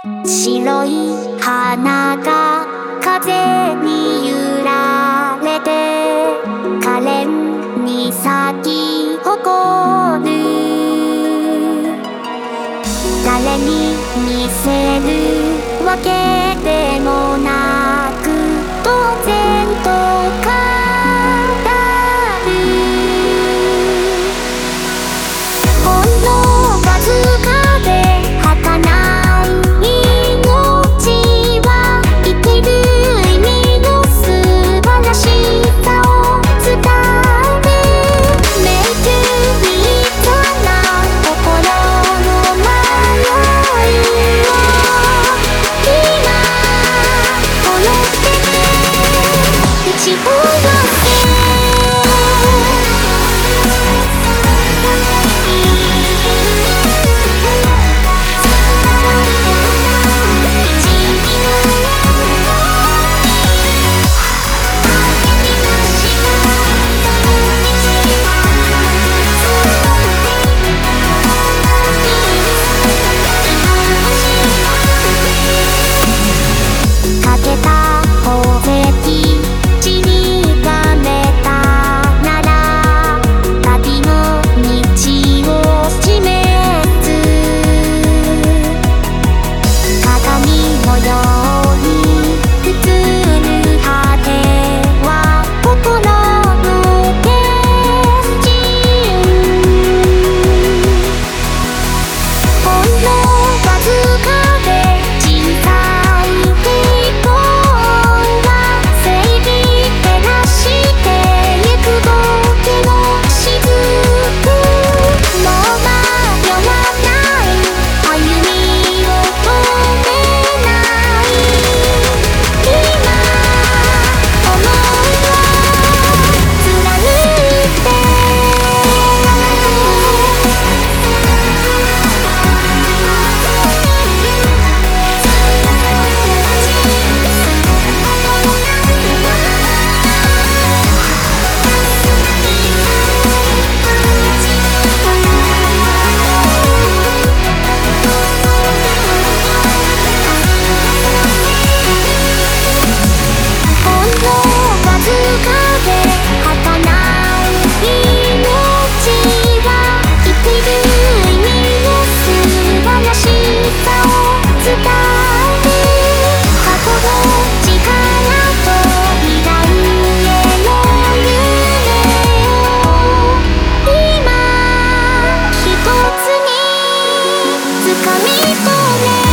白い花が風に揺られて可憐に咲き誇る。誰に見せるわけでもなく当然と語る。ほんのわずかで儚い命は生きる意味の素晴らしさを伝える。迷宮にいたな心の迷いを今この手で打ち下ろせ。かけた宝石散りばめたなら旅の道を示す。鏡のように映る果ては心の景色。ほんのわずかで小さい希望は正義照らしてゆく僕の雫。もう迷わない歩みを止めない今想いを貫いて。ほんのわずかで儚い命は生きる意味の素晴らしさを伝える。過去の力と未来への夢を今一つに掴み取れ。